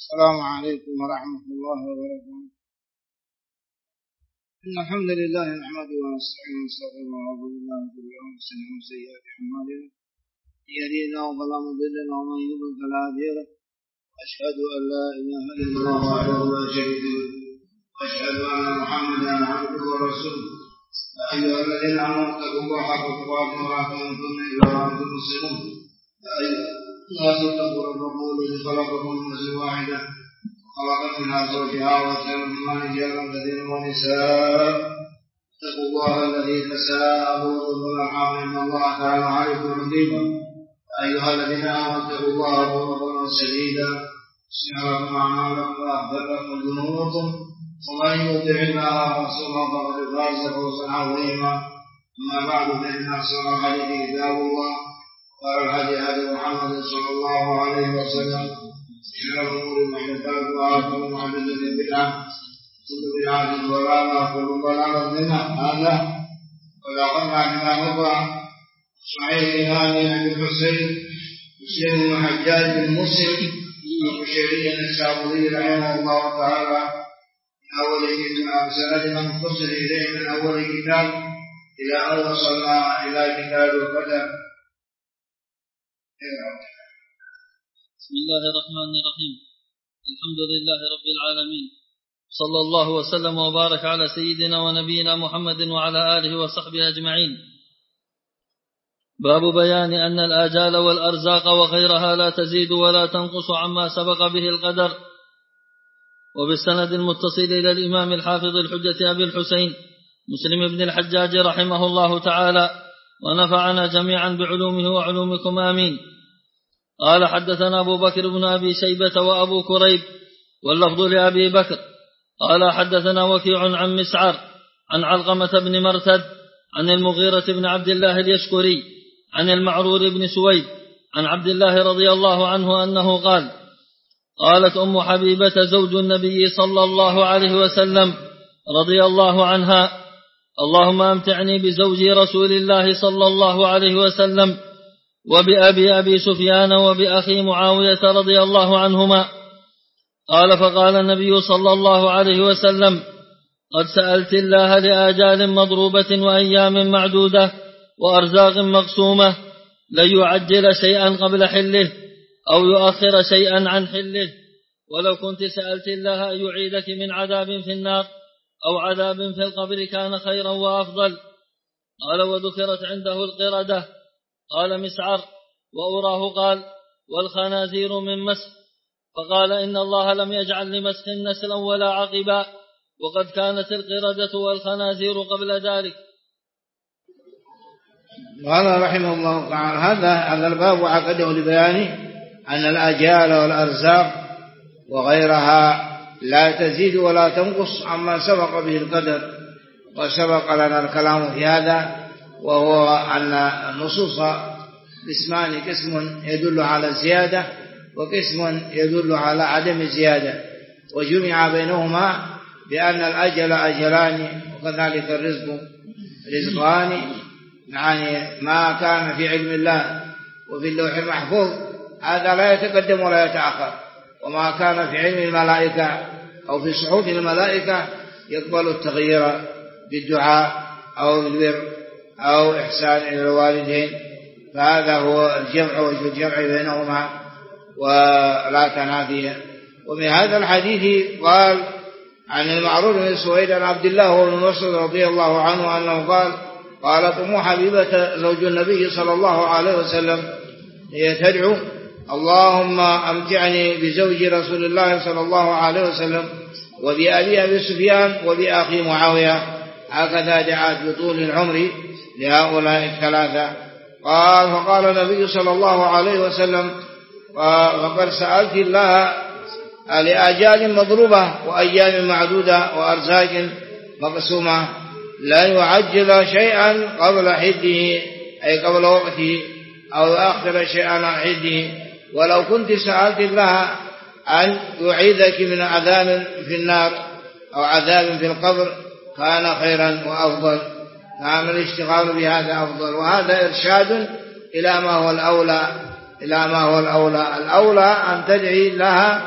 السلام عليكم ورحمة الله وبركاته. إن الحمد لله نحمده ونستعينه ونستغفره ونعوذ بالله من شرور أنفسنا ومن سيئات أعمالنا، من يهده الله فلا مضل له ومن يضلل فلا هادي له، أشهد أن لا إله إلا الله وحده لا شريك له، وأشهد أن محمدا عبده ورسوله. يا أيها الذين آمنوا اتقوا الله حق تقاته ولا تموتن إلا وأنتم مسلمون. يا أيها الناس اتقوا ربكم الذي خلقكم من نفس واحدة وخلق منها زوجها وبث منهما رجالا كثيرا ونساء. اتقوا الله الذي تساءلون به والأرحام إن الله كان عليكم رقيبا. يا أيها الذين آمنوا اتقوا الله وقولوا قولا سديدا يصلح لكم أعمالكم ويغفر لكم ذنوبكم، ومن يطع الله ورسوله فقد فاز فوزا عظيما. أما بعد فإن أحسن الحديث كتاب الله، وخير الهدي هدي محمد صلى الله عليه وسلم، وشر الأمور محدثاتها وكل محدثة بدعة وكل بدعة ضلالة وكل ضلالة في النار. ولقد بما مضى صحيح هذه أبي الحسين مسلم بن حجاج بن مسلم القشيري النسابوري رحمه الله تعالى من أول سندنا مختصر إليه من أول كتاب إلى أن وصلنا إلى كتاب القدر. بسم الله الرحمن الرحيم. الحمد لله رب العالمين، صلى الله وسلم وبارك على سيدنا ونبينا محمد وعلى آله وصحبه أجمعين. باب بيان أن الآجال والأرزاق وغيرها لا تزيد ولا تنقص عما سبق به القدر. وبالسند المتصل إلى الإمام الحافظ الحجة أبي الحسين مسلم بن الحجاج رحمه الله تعالى، ونفعنا جميعا بعلومه وعلومكم آمين. قال حدثنا أبو بكر بن أبي شيبة وأبو كريب واللفظ لأبي بكر قال حدثنا وكيع عن مسعر عن علقمة بن مرثد عن المغيرة بن عبد الله اليشكري عن المعرور بن سويد عن عبد الله رضي الله عنه أنه قال: قالت أم حبيبة زوج النبي صلى الله عليه وسلم رضي الله عنها: اللهم أمتعني بزوج رسول الله صلى الله عليه وسلم وبأبي سفيان وبأخي معاوية رضي الله عنهما. قال: فقال النبي صلى الله عليه وسلم: قد سألت الله لآجال مضروبة وأيام معدودة وأرزاق مقسومة، لن يعجل شيئا قبل حله أو يؤخر شيئا عن حله، ولو كنت سألت الله أن يعيدك من عذاب في النار أو عذاب في القبر كان خيرا وأفضل. قال: وذكرت عنده القردة. قال مسعر: وأراه قال: والخنازير من مسخ. فقال: إن الله لم يجعل لمسخ نسلا ولا عقبا، وقد كانت القردة والخنازير قبل ذلك. قال رحمه الله تعالى: هذا الباب عقده لبيان أن الآجال والأرزاق وغيرها لا تزيد ولا تنقص عما سبق به القدر. وسبق لنا الكلام في هذا، وهو أن النصوص قسمان: قسم يدل على الزيادة وقسم يدل على عدم الزيادة، وجمع بينهما بأن الأجل أجلان وكذلك الرزق رزقان، يعني ما كان في علم الله وفي اللوح المحفوظ هذا لا يتقدم ولا يتأخر، وما كان في علم الملائكة أو في صحف الملائكة يقبل التغيير بالدعاء أو بالبر أو إحسان إلى الوالدين. فهذا هو الجمع وجه الجمع بينهما ولا تنافي. ومن هذا الحديث قال عن المعرور بن سويد عن عبد الله بن مسعود رضي الله عنه أنه قال: قالت أم حبيبة زوج النبي صلى الله عليه وسلم هي تدعو: اللهم أمتعني بزوج رسول الله صلى الله عليه وسلم وبأبي سفيان وبأخي معاوية. هكذا دعت بطول العمر لهؤلاء الثلاثة. قال: فقال النبي صلى الله عليه وسلم: وقد سألت الله لآجال مضروبة وأيام معدودة وأرزاق مقسومة، لا يعجل شيئا قبل حده أي قبل وقته أو يؤخر شيئا عن حده، ولو كنت سألت الله أن يعيذك من عذاب في النار أو عذاب في القبر كان خيرا وأفضل. كان الاشتغال بهذا أفضل. وهذا إرشاد إلى ما هو الأولى. الأولى أن تدعي لها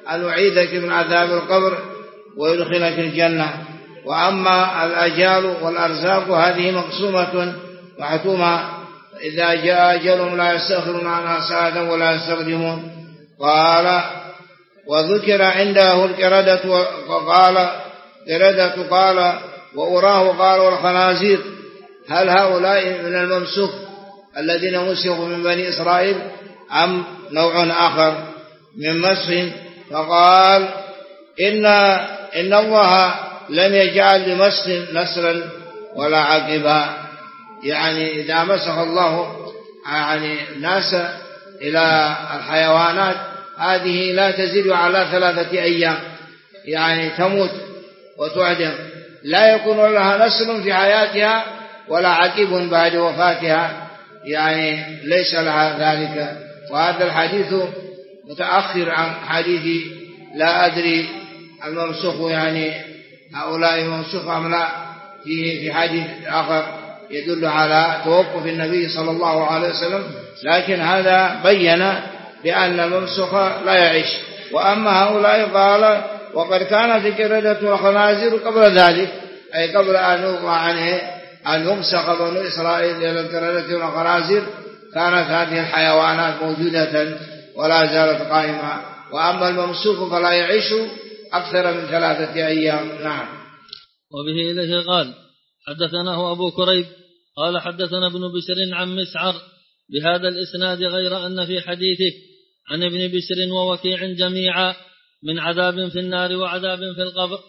أن يعيذك من عذاب القبر ويدخلك الجنة. وأما الأجال والأرزاق هذه مقسومة محتومة، إذا جاء أجلهم لا يستأخرون عنها ساعة ولا يستقدمون. قال وذكر عنده القردة وقال قردة قال وأراه قال والخنازير، هل هؤلاء من الممسوخ الذين مسخوا من بني إسرائيل أم نوع آخر من مسخ؟ فقال إن الله لم يجعل لمسخ نسلا ولا عقبا، يعني إذا مسخ الله ناس إلى الحيوانات هذه لا تزيد على 3 أيام، يعني تموت وتعدم، لا يكون لها نسل في حياتها ولا عقب بعد وفاتها، يعني ليس لها ذلك. وهذا الحديث متأخر عن حديث لا أدري الممسوخ، يعني هؤلاء الممسوخ أم لا، في حديث آخر يدل على توقف النبي صلى الله عليه وسلم، لكن هذا بين بأن الممسوخ لا يعيش. وأما هؤلاء قال وقد كانت القردة والخنازير قبل ذلك، أي قبل أن يوضع عنه أن يمسخ بنو إسرائيل إلى القردة والخنازير كانت هذه الحيوانات موجودة ولا زالت قائمة. وأما الممسوخ فلا يعيش أكثر من 3 أيام. نعم. وبه إليه قال حدثناه أبو كريب قال حدثنا ابن بشر عن مسعر بهذا الإسناد، غير أن في حديثه عن ابن بشر ووكيع جميعا من عذاب في النار وعذاب في القبر.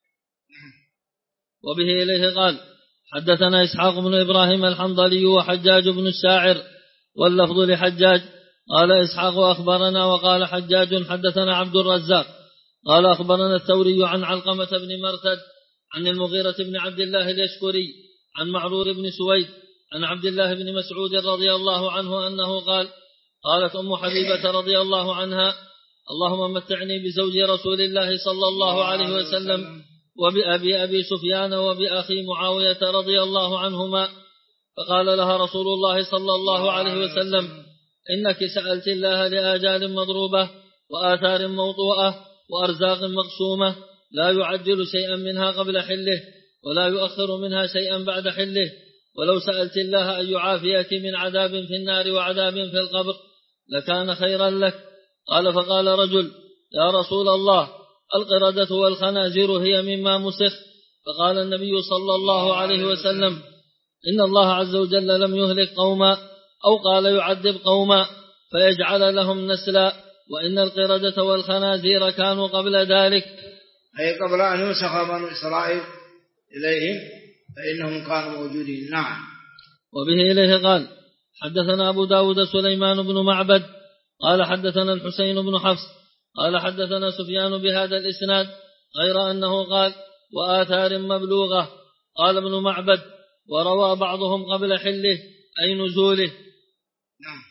وبه إليه قال حدثنا إسحاق بن إبراهيم الحنظلي وحجاج بن الشاعر، واللفظ لحجاج قال إسحاق أخبرنا، وقال حجاج حدثنا عبد الرزاق قال أخبرنا الثوري عن علقمة بن مرثد عن المغيرة بن عبد الله اليشكري عن معرور بن سويد عن عبد الله بن مسعود رضي الله عنه أنه قال قالت أم حبيبة رضي الله عنها اللهم متعني بزوج رسول الله صلى الله عليه وسلم وبأبي سفيان وبأخي معاوية رضي الله عنهما. فقال لها رسول الله صلى الله عليه وسلم إنك سألت الله لآجال مضروبة وآثار موطوءة وأرزاق مقسومة، لا يعجل شيئا منها قبل حله ولا يؤخر منها شيئا بعد حله، ولو سألت الله أن يعافيك من عذاب في النار وعذاب في القبر لكان خيرا لك. قال فقال رجل يا رسول الله القردة والخنازير هي مما مسخ؟ فقال النبي صلى الله عليه وسلم إن الله عز وجل لم يهلك قوما، أو قال يعذب قوما فيجعل لهم نسلا، وإن القردة والخنازير كانوا قبل ذلك، أي قبل أن يمسخ بنو إسرائيل إليهم فإنهم كانوا موجودين. نعم. وبه إليه قال حدثنا أبو داود سليمان بن معبد قال حدثنا الحسين بن حفص قال حدثنا سفيان بهذا الإسناد، غير أنه قال وآثار مبلوغة. قال ابن معبد وروى بعضهم قبل حله أي نزوله. نعم.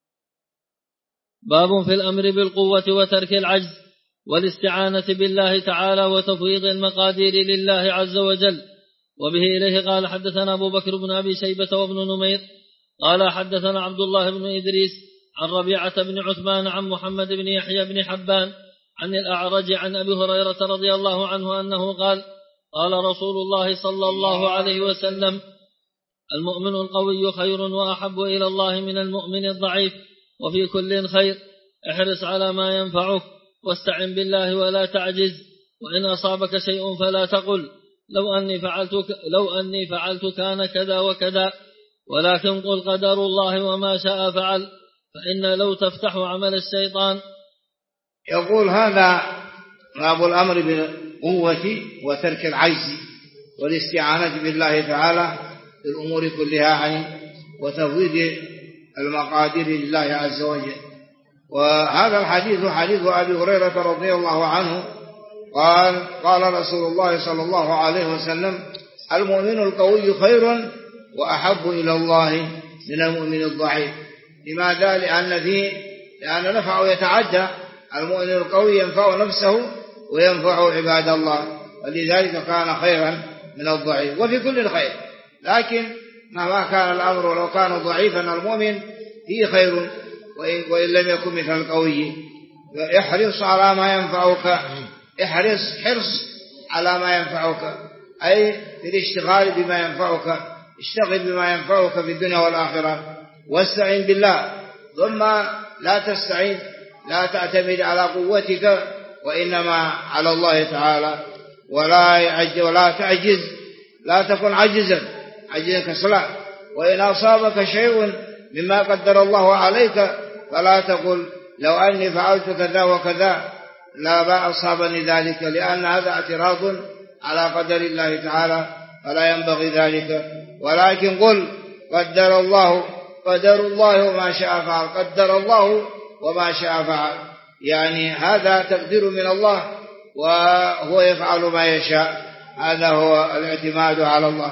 باب في الأمر بالقوة وترك العجز والاستعانة بالله تعالى وتفويض المقادير لله عز وجل. وبه إليه قال حدثنا أبو بكر بن أبي شيبة وابن نمير قال حدثنا عبد الله بن إدريس عن ربيعة بن عثمان عن محمد بن يحيى بن حبان عن الأعرج عن أبي هريرة رضي الله عنه أنه قال قال رسول الله صلى الله عليه وسلم المؤمن القوي خير وأحب إلى الله من المؤمن الضعيف، وفي كل خير، احرص على ما ينفعك واستعن بالله ولا تعجز، وإن أصابك شيء فلا تقل لو أني فعلت كان كذا وكذا، ولكن قل قدر الله وما شاء فعل، فإن لو تفتح عمل الشيطان. يقول هذا باب الأمر بالقوة وترك العجز والاستعانة بالله تعالى في الأمور كلها وتفويض المقادير لله عز وجل. وهذا الحديث حديث أبي هريرة رضي الله عنه قال رسول الله صلى الله عليه وسلم المؤمن القوي خير وأحب إلى الله من المؤمن الضعيف. لماذا؟ لأن نفعه يتعدى، المؤمن القوي ينفع نفسه وينفع عباد الله، ولذلك كان خيرا من الضعيف، وفي كل خير. لكن مهما كان الأمر ولو كان ضعيفا المؤمن فيه خير وإن لم يكن مثل القوي. احرص على ما ينفعك، حرص على ما ينفعك، أي في الاشتغال بما ينفعك، اشتغل بما ينفعك في الدنيا والآخرة، واستعين بالله. ثم لا تعتمد على قوتك، وإنما على الله تعالى، ولا تعجز، لا تكن عجزا كسلا. وإن أصابك شيء مما قدر الله عليك فلا تقل لو أني فعلت كذا وكذا لا أصابني ذلك، لأن هذا اعتراض على قدر الله تعالى، فلا ينبغي ذلك. ولكن قل قدر الله وما شاء فعل، قدر الله وما شاء فعل، يعني هذا تقدير من الله وهو يفعل ما يشاء، هذا هو الاعتماد على الله.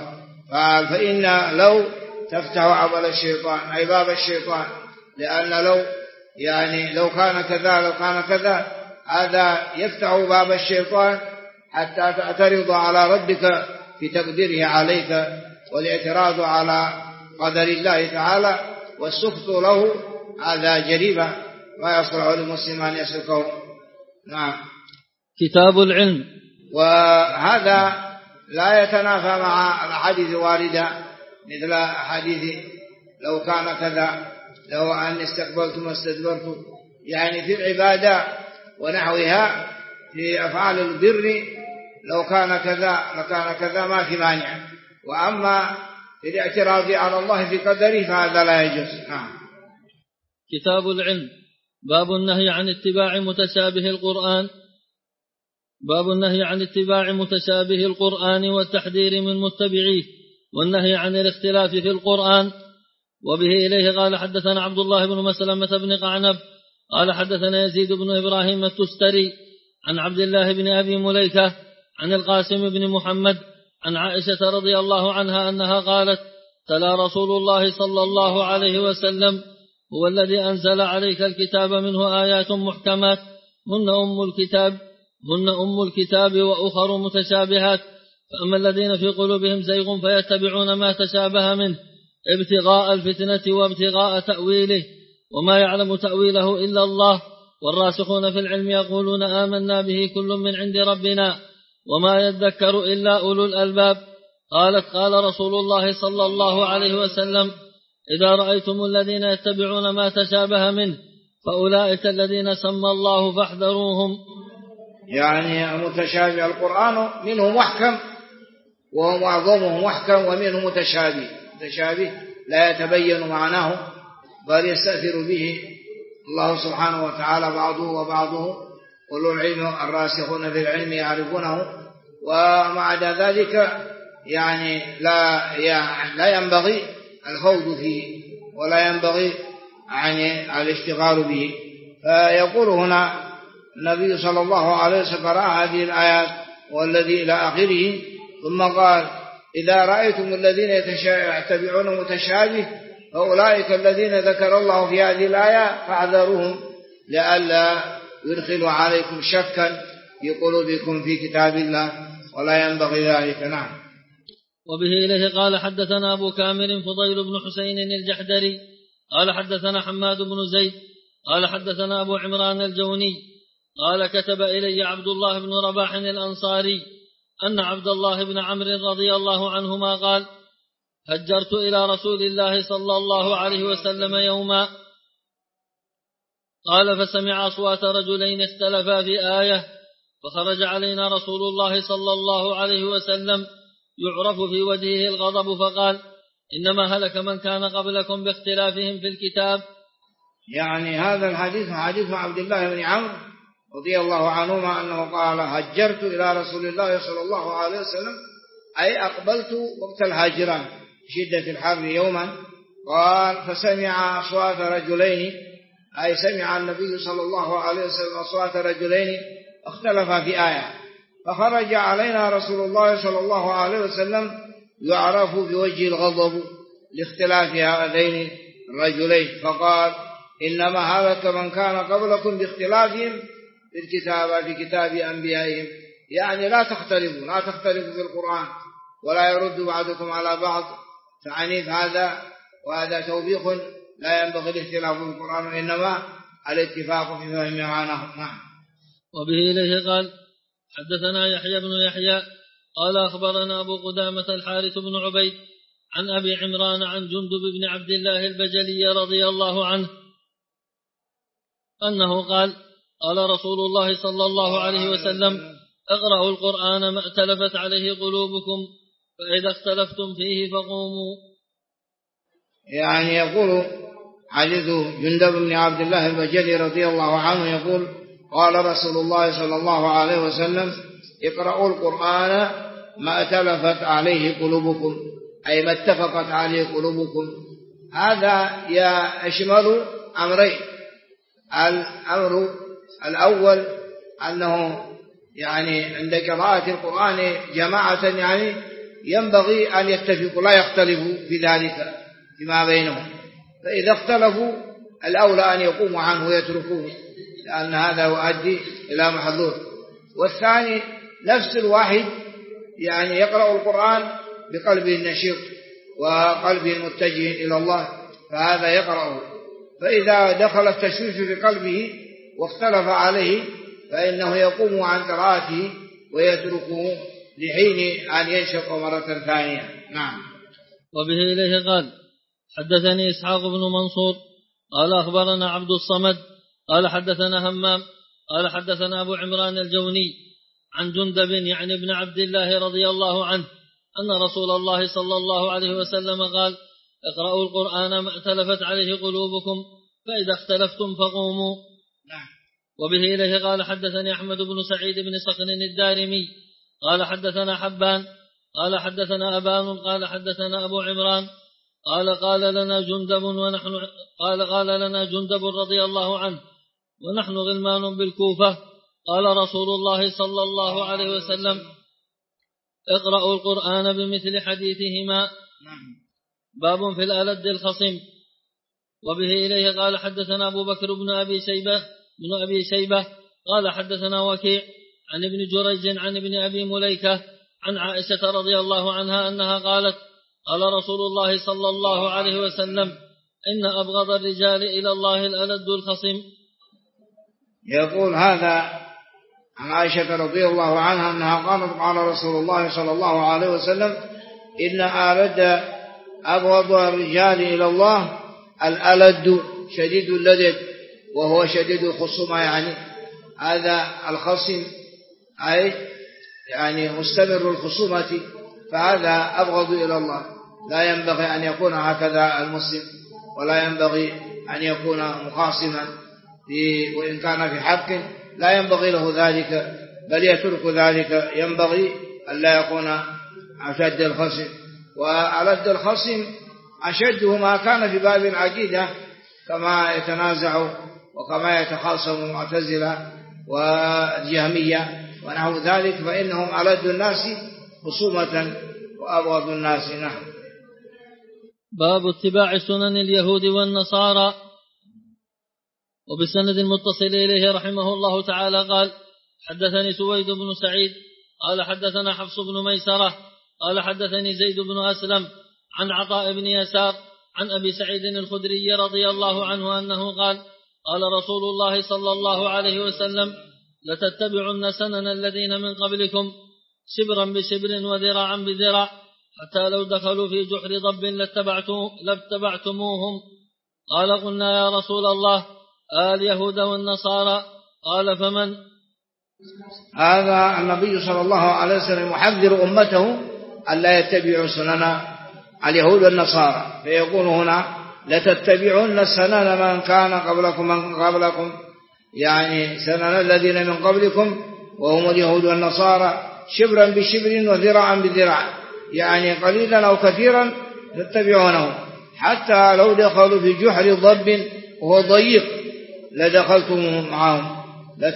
فإن لو تفتح عمل الشيطان، أي باب الشيطان، لأن لو كان كذا هذا يفتح باب الشيطان حتى تعترض على ربك في تقديره عليك، والاعتراض على قدر الله تعالى والسخط له، هذا جريمة ما يصلح للمسلم أن يسلكه. نعم. كتاب العلم. وهذا لا يتنافى مع الأحاديث الواردة، مثل حديث لو كان كذا، لو أن استقبلت ما استدبرت، يعني في العبادة ونحوها، في أفعال البر لو كان كذا لكان كذا ما في مانع. وأما في الاعتراض على الله في قدره فهذا لا يجوز. نعم. كتاب العلم. باب النهي عن اتباع متشابه القرآن. باب النهي عن اتباع متشابه القرآن والتحذير من متبعيه، والنهي عن الاختلاف في القرآن. وبه إليه قال حدثنا عبد الله بن مسلمة بن قعنب قال حدثنا يزيد بن إبراهيم التستري عن عبد الله بن أبي مليكة عن القاسم بن محمد عن عائشة رضي الله عنها أنها قالت: تلا رسول الله صلى الله عليه وسلم: هو الذي أنزل عليك الكتاب منه آيات محكمات هن أم الكتاب وأخر متشابهات، فأما الذين في قلوبهم زيغ فيتبعون ما تشابه منه ابتغاء الفتنة وابتغاء تأويله، وما يعلم تأويله إلا الله، والراسخون في العلم يقولون آمنا به كل من عند ربنا وما يذكر إلا أولو الألباب. قالت: قال رسول الله صلى الله عليه وسلم: إذا رأيتم الذين يتبعون ما تشابه منه فأولئك الذين سمى الله فاحذروهم. يعني متشابه القرآن منه محكم ومعظمه محكم، ومنه متشابه لا يتبين معناه بل يستأثر به الله سبحانه وتعالى بعضه أولو العلم الراسخون في العلم يعرفونه. ومع ذلك يعني لا ينبغي الخوض فيه ولا ينبغي يعني الاشتغال به. فيقول هنا النبي صلى الله عليه وسلم قرأ هذه الآيات والذي إلى آخره، ثم قال: إذا رأيتم الذين يتبعون متشابه فأولئك الذين ذكر الله في هذه الآية فاحذروهم لئلا يدخلوا عليكم شكا في قلوبكم في كتاب الله، ولا ينبغي ذلك. نعم. وبه إليه قال حدثنا أبو كامل فضيل بن حسين الجحدري قال حدثنا حماد بن زيد قال حدثنا أبو عمران الجوني قال: كتب إلي عبد الله بن رباح الأنصاري أن عبد الله بن عمرو رضي الله عنهما قال: هجرت إلى رسول الله صلى الله عليه وسلم يوما، قال: فسمع أصوات رجلين اختلفا في آية، فخرج علينا رسول الله صلى الله عليه وسلم يعرف في وجهه الغضب، فقال: إنما هلك من كان قبلكم باختلافهم في الكتاب. يعني هذا الحديث حديث عبد الله بن عمرو رضي الله عنهما أنه قال: هجرت إلى رسول الله صلى الله عليه وسلم، أي أقبلت وقت الهجرة شدة الحر يوما. قال: فسمع أصوات رجلين، أي سمع النبي صلى الله عليه وسلم أصوات رجلين اختلفا في آية، فخرج علينا رسول الله صلى الله عليه وسلم يعرف بوجه الغضب لاختلاف هذين الرجلين، فقال: إنما هلك من كان قبلكم باختلافهم في كتاب أنبيائهم، يعني لا تختلفوا في القرآن، ولا يرد بعضكم على بعض تعنيف هذا، وهذا توبيخ لا ينبغي الاختلاف في القرآن، وإنما الاتفاق في فهم معناه. نعم. وبه إليه قال حدثنا يحيى بن يحيى قال أخبرنا أبو قدامة الحارث بن عبيد عن أبي عمران عن جندب بن عبد الله البجلي رضي الله عنه أنه قال قال رسول الله صلى الله عليه وسلم اقرأوا القرآن ما ائتلفت عليه قلوبكم فإذا اختلفتم فيه فقوموا. يعني يقول حديث جندب بن عبد الله البجلي رضي الله عنه يقول قال رسول الله صلى الله عليه وسلم اقرأوا القرآن ما ائتلفت عليه قلوبكم، أي ما اتفقت عليه قلوبكم. هذا يشمل أمرين. الأمر الأول أنه يعني عند قراءة القرآن جماعة يعني ينبغي أن يتفقوا لا يختلفوا في ذلك فيما بينهم، فإذا اختلفوا الأولى أن يقوموا عنه ويتركوه، لأن هذا يؤدي إلى محظور. والثاني نفس الواحد يعني يقرأ القرآن بقلبه النشيط وقلبه المتجه إلى الله، فهذا يقرأه، فإذا دخل التشويش في قلبه واختلف عليه فإنه يقوم عن قراءته ويتركه لحين أن ينشق مرة ثانية. نعم. وبه إليه قال حدثني إسحاق بن منصور قال أخبرنا عبد الصمد قال حدثنا همام قال حدثنا أبو عمران الجوني عن جندب يعني ابن عبد الله رضي الله عنه أن رسول الله صلى الله عليه وسلم قال اقرأوا القرآن ما ائتلفت عليه قلوبكم فإذا اختلفتم فقوموا. وبه إليه قال حدثني أحمد بن سعيد بن صخر الدارمي قال حدثنا حبان قال حدثنا أبان قال حدثنا أبو عمران قال لنا جندب رضي الله عنه ونحن غلمان بالكوفة قال رسول الله صلى الله عليه وسلم اقرأوا القرآن بمثل حديثهما باب في الألد الخصم. وبه إليه قال حدثنا أبو بكر بن أبي شيبة قال حدثنا وكيع عن ابن جريج عن ابن أبي مليكة عن عائشة رضي الله عنها أنها قالت قال رسول الله صلى الله عليه وسلم إن أبغض الرجال إلى الله الألد الخصم. يقول هذا عن عائشة رضي الله عنها أنها قالت قال رسول الله صلى الله عليه وسلم إن ألد أبغض الرجال إلى الله الألد شديد اللدد، وهو شديد الخصومة، يعني هذا الخصم أي يعني مستمر الخصومة، فهذا أبغض إلى الله. لا ينبغي أن يكون هكذا المسلم، ولا ينبغي أن يكون مخاصما وإن كان في حق لا ينبغي له ذلك، بل يترك ذلك. ينبغي أن لا يكون أشد الخصم، وألد الخصم أشده ما كان في باب العقيدة كما يتنازع وكما يتخاصم المعتزلة والجهمية ونحو ذلك، فإنهم ألد الناس خصومة وأبغض الناس. نحن. باب اتباع سنن اليهود والنصارى. وبسند المتصل إليه رحمه الله تعالى قال حدثني سويد بن سعيد قال حدثنا حفص بن ميسرة قال حدثني زيد بن أسلم عن عطاء بن يسار عن أبي سعيد الخدري رضي الله عنه أنه قال قال رسول الله صلى الله عليه وسلم لتتبعن سنن الذين من قبلكم شبرا بشبر وذراعا بذراع حتى لو دخلوا في جحر ضب لاتبعتموهم. قال قلنا يا رسول الله اليهود والنصارى قال فمن؟ هذا النبي صلى الله عليه وسلم يحذر أمته ألا يتبعوا سنن اليهود والنصارى، فيقول هنا لتتبعون سنن من كان قبلكم يعني سنن الذين من قبلكم وهم اليهود والنصارى شبرا بشبر وذراعا بذراع، يعني قليلا أو كثيرا تتبعونه، حتى لو دخلوا في جحر ضب وهو ضيق لدخلتم معهم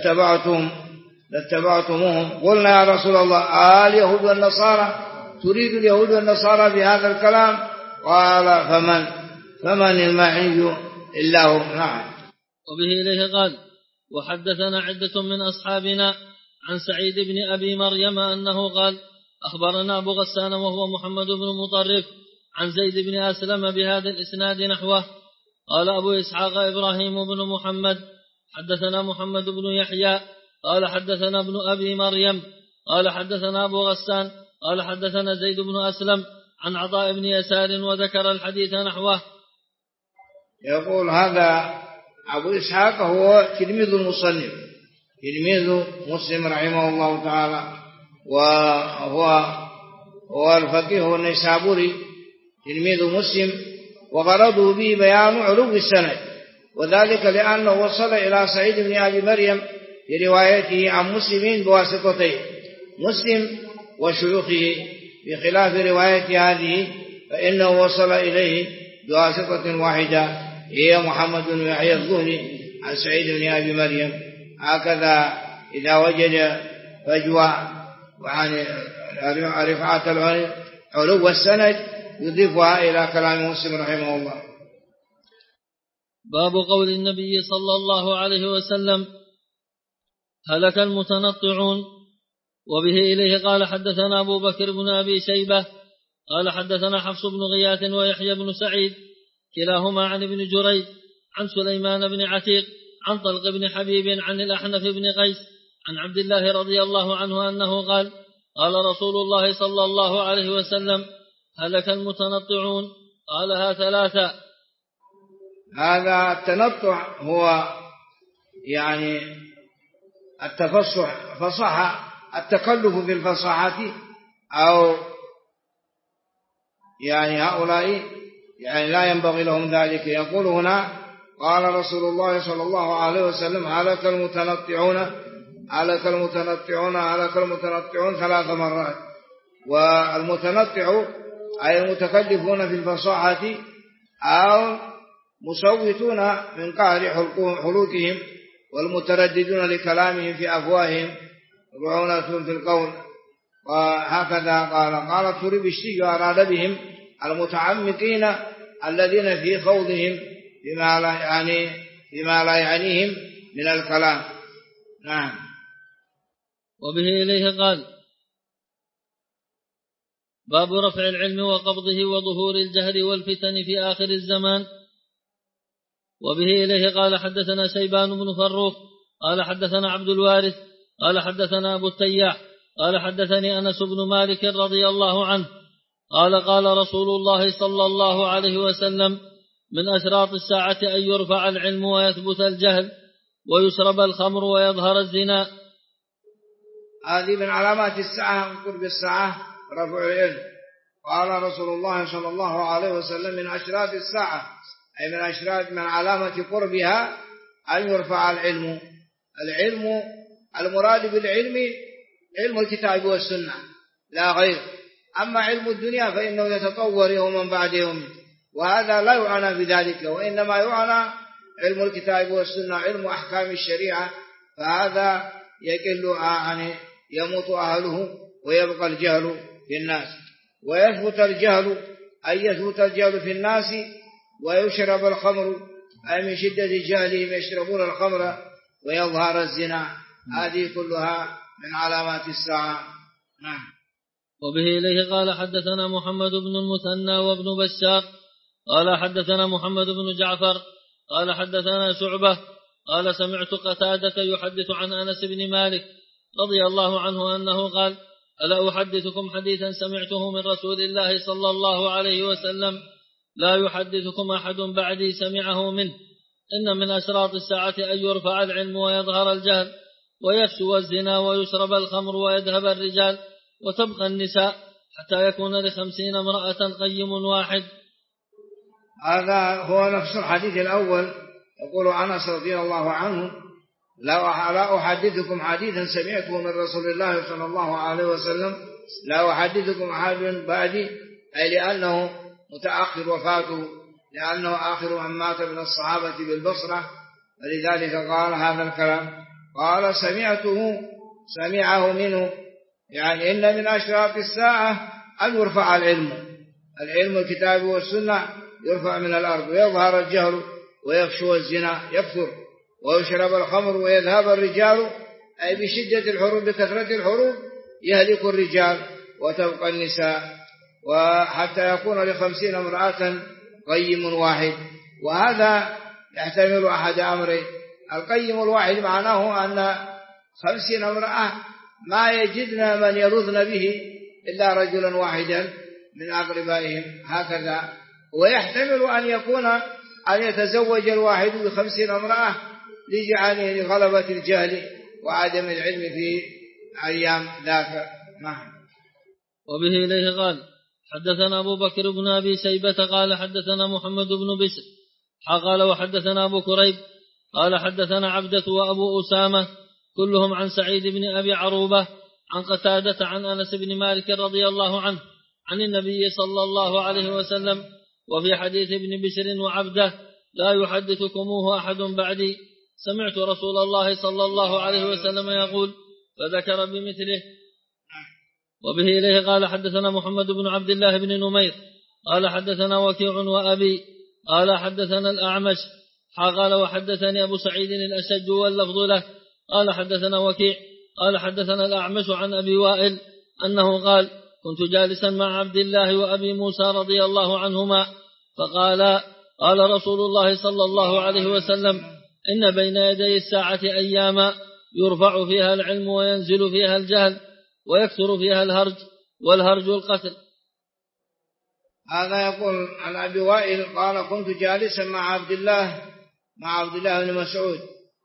لاتبعتموهم. قلنا يا رسول الله اليهود والنصارى تريد اليهود والنصارى بهذا الكلام؟ قال فمن المعي إلا هو. نعم. وبه إليه قال وحدثنا عدة من أصحابنا عن سعيد بن أبي مريم أنه قال أخبرنا أبو غسان وهو محمد بن مطرف عن زيد بن أسلم بهذا الإسناد نحوه. قال أبو إسحاق إبراهيم بن محمد حدثنا محمد بن يحيى قال حدثنا ابن أبي مريم قال حدثنا أبو غسان قال حدثنا زيد بن أسلم عن عطاء بن يسار وذكر الحديث نحوه. يقول هذا أبو إسحاق هو تلميذ المصنف، تلميذ مسلم رحمه الله تعالى، وهو الفقيه النيسابوري تلميذ مسلم، وغرضه به بيان علو السند، وذلك لأنه وصل إلى سعيد بن أبي مريم في روايته عن مسلم بواسطتين، مسلم وشيوخه، بخلاف رواية هذه فإنه وصل إليه بواسطة واحدة هي محمد بن يحيى الظهري عن سعيد بن أبي مريم. هكذا إذا وجد فجوة وعن رفعة علو السند يضيفها إلى كلام مسلم رحمه الله. باب قول النبي صلى الله عليه وسلم هلك المتنطعون. وبه إليه قال حدثنا أبو بكر بن أبي شيبة قال حدثنا حفص بن غياث ويحيى بن سعيد كلاهما عن ابن جريج عن سليمان بن عتيق عن طلق بن حبيب عن الأحنف بن قيس عن عبد الله رضي الله عنه أنه قال قال رسول الله صلى الله عليه وسلم هلك المتنطعون قالها ثلاثة. هذا التنطع هو يعني التفصح، فصح التكلف في الفصاحة، أو يعني هؤلاء يعني لا ينبغي لهم ذلك. يقول هنا قال رسول الله صلى الله عليه وسلم هلك المتنطعون، هلك المتنطعون، هلك المتنطعون 3 مرات. والمتنطع أي المتكلفون في الفصاحة أو مصوتون من قهر حلوكهم والمترددون لكلامهم في أفواههم رعونة في القول. وهكذا قال التربشتي أراد بهم المتعمقين الذين في خوضهم بما لا يعنيهم من الكلام. نعم. وبه إليه قال باب رفع العلم وقبضه وظهور الجهل والفتن في آخر الزمان. وبه إليه قال حدثنا شيبان بن فروخ قال حدثنا عبد الوارث قال حدثنا أبو التياح قال حدثني أنس بن مالك رضي الله عنه قال قال رسول الله صلى الله عليه وسلم من أشراط الساعة أن يرفع العلم ويثبت الجهل ويشرب الخمر ويظهر الزنا. هذه من علامات الساعة، من قرب الساعة رفع العلم. قال رسول الله صلى الله عليه وسلم من أشراط الساعة، أي من أشراط من علامة قربها أن يرفع العلم. العلم المراد بالعلم علم الكتاب والسنة لا غير. أما علم الدنيا فإنه يتطور يوما بعد يوم، وهذا لا يعنى بذلك، وإنما يعنى علم الكتاب والسنة، علم أحكام الشريعة، فهذا يقل عن يموت أهله ويبقى الجهل في الناس. ويثبت الجهل أي يثبت الجهل في الناس، ويشرب الخمر أي من شدة جهلهم يشربون الخمر، ويظهر الزنا. هذه كلها من علامات الساعة. نعم. وبه إليه قال حدثنا محمد بن المثنى وابن بشار قال حدثنا محمد بن جعفر قال حدثنا شعبة قال سمعت قتادة يحدث عن أنس بن مالك رضي الله عنه أنه قال ألا أحدثكم حديثا سمعته من رسول الله صلى الله عليه وسلم لا يحدثكم أحد بعدي سمعه منه إن من أشراط الساعة أن يرفع العلم ويظهر الجهل ويفشو الزنا ويشرب الخمر ويذهب الرجال وتبقى النساء حتى يكون ل50 امرأة قيم واحد. هذا هو نفس الحديث الأول. يقول أنس رضي الله عنه لا أحدثكم حديثا سمعته من رسول الله صلى الله عليه وسلم لا أحدثكم أحد بعدي، أي لأنه متأخر وفاته، لأنه آخر من مات من الصحابة بالبصرة، ولذلك قال هذا الكلام. قال سمعه منه، يعني إن من أشراط الساعة أن يرفع العلم الكتاب والسنة يرفع من الأرض، ويظهر الجهل ويفشو الزنا يكثر، ويشرب الخمر ويذهب الرجال، أي بشدة الحروب بكثرة الحروب يهلك الرجال وتبقى النساء، وحتى يكون ل50 امرأة قيم واحد. وهذا يحتمل أحد أمرين، القيم الواحد معناه أن 50 امرأة ما يجدن من يلوذن به إلا رجلا واحدا من أقربائهم هكذا. ويحتمل أن يكون أن يتزوج الواحد ب50 امرأة لجعله لغلبة الجهل وعدم العلم في أيام ذاك. وبه إليه قال حدثنا أبو بكر بن أبي شيبة قال حدثنا محمد بن بشر قال وحدثنا أبو كريب قال حدثنا عبدة وأبو أسامة كلهم عن سعيد بن أبي عروبة عن قتادة عن أنس بن مالك رضي الله عنه عن النبي صلى الله عليه وسلم. وفي حديث ابن بشر وعبده لا يحدثكموه أحد بعدي سمعت رسول الله صلى الله عليه وسلم يقول فذكر بمثله. وبه إليه قال حدثنا محمد بن عبد الله بن نمير قال حدثنا وكيع وأبي قال حدثنا الأعمش قال وحدثني أبو سعيد الأشج واللفظ له قال حدثنا وكيع قال حدثنا الأعمش عن أبي وائل أنه قال كنت جالسا مع عبد الله وأبي موسى رضي الله عنهما فقال قال رسول الله صلى الله عليه وسلم إن بين يدي الساعة أياما يرفع فيها العلم وينزل فيها الجهل ويكثر فيها الهرج والهرج القتل. هذا يقول عن أبي وائل قال كنت جالسا مع عبد الله بن مسعود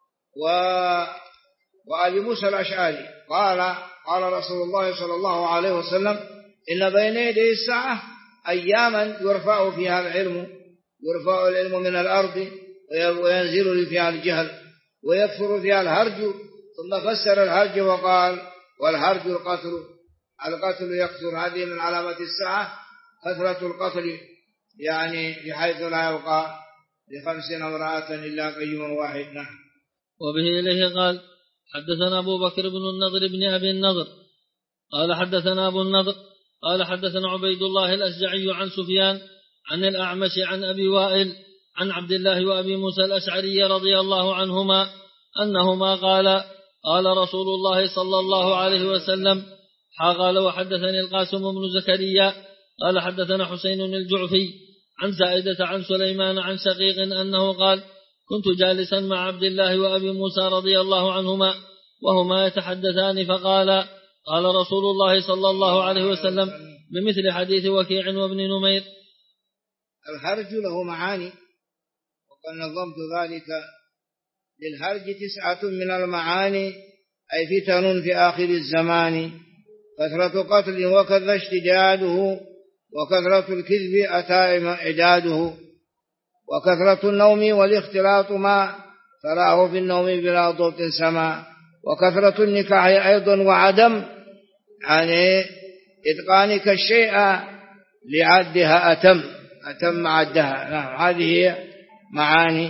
وأبي موسى الأشعري قال رسول الله صلى الله عليه وسلم إن بين يدي الساعة أياما يرفع فيها العلم من الأرض وينزل فيها الجهل ويكثر فيها الهرج. ثم فسر الهرج وقال والهرج القتل يكثر. هذه من علامات الساعة كثرة القتل يعني بحيث لا يبقى ل50 امرأة إلا قيم واحد. وبه إليه قال حدثنا أبو بكر بن النضر بن أبي النضر قال حدثنا أبو النضر قال حدثنا عبيد الله الأشجعي عن سفيان عن الأعمش عن أبي وائل عن عبد الله وأبي موسى الأشعري رضي الله عنهما أنهما قال رسول الله صلى الله عليه وسلم قال وحدثني القاسم بن زكريا قال حدثنا حسين الجعفي عن زائدة عن سليمان عن شقيق أنه قال كنت جالسا مع عبد الله وأبي موسى رضي الله عنهما وهما يتحدثان فقال قال رسول الله صلى الله عليه وسلم بمثل حديث وكيع وابن نمير. الهرج له معاني وقد نظمت ذلك. للهرج 9 من المعاني أي فتن في آخر الزمان كثرة قتل وكذا اشتداده وكثرة الكذب أتى إعداده وكثرة النوم والاختلاط ما تراه في النوم بلا ضبط سما وكثرة النكاح أيضا وعدم يعني إتقانك الشيء لعدها أتم عدها. نعم هذه هي معاني